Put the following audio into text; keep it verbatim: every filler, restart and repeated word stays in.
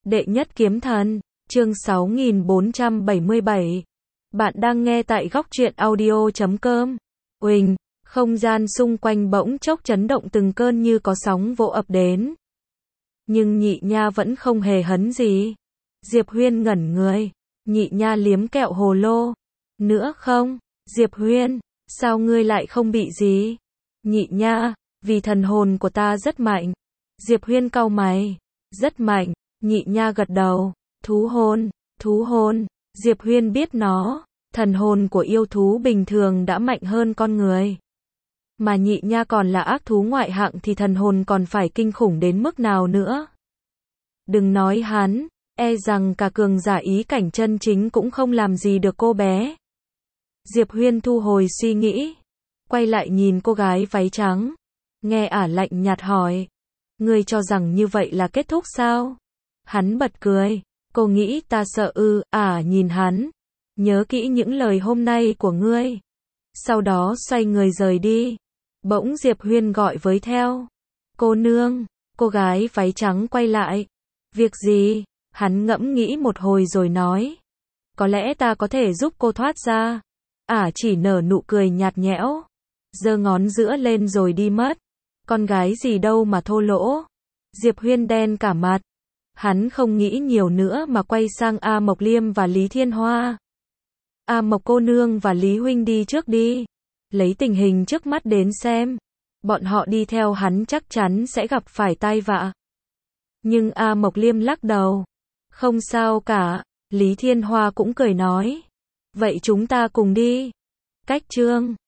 Đệ nhất kiếm thần, chương sáu nghìn bốn trăm bảy mươi bảy. Bạn đang nghe tại góc truyện audio chấm com. Uỳnh, không gian xung quanh bỗng chốc chấn động từng cơn như có sóng vỗ ập đến. Nhưng Nhị Nha vẫn không hề hấn gì. Diệp Huyên ngẩn người, Nhị Nha liếm kẹo hồ lô. Nữa không? Diệp Huyên, sao ngươi lại không bị gì? Nhị Nha, vì thần hồn của ta rất mạnh. Diệp Huyên cau mày, rất mạnh. Nhị Nha gật đầu, thú hồn, thú hồn. Diệp Huyên biết nó, thần hồn của yêu thú bình thường đã mạnh hơn con người. Mà Nhị Nha còn là ác thú ngoại hạng thì thần hồn còn phải kinh khủng đến mức nào nữa. Đừng nói hắn, e rằng cả cường giả ý cảnh chân chính cũng không làm gì được cô bé. Diệp Huyên thu hồi suy nghĩ, quay lại nhìn cô gái váy trắng. Nghe ả lạnh nhạt hỏi, ngươi cho rằng như vậy là kết thúc sao? Hắn bật cười, cô nghĩ ta sợ ư? Ả nhìn hắn, nhớ kỹ những lời hôm nay của ngươi. Sau đó xoay người rời đi. Bỗng Diệp Huyên gọi với theo, cô nương. Cô gái váy trắng quay lại, việc gì? Hắn ngẫm nghĩ một hồi rồi nói, có lẽ ta có thể giúp cô thoát ra. Ả chỉ nở nụ cười nhạt nhẽo, giơ ngón giữa lên rồi đi mất. Con gái gì đâu mà thô lỗ. Diệp Huyên đen cả mặt. Hắn không nghĩ nhiều nữa mà quay sang A Mộc Liêm và Lý Thiên Hoa. A Mộc cô nương và Lý huynh đi trước đi. Lấy tình hình trước mắt đến xem, bọn họ đi theo hắn chắc chắn sẽ gặp phải tai vạ. Nhưng A Mộc Liêm lắc đầu, không sao cả. Lý Thiên Hoa cũng cười nói, vậy chúng ta cùng đi. Cách chương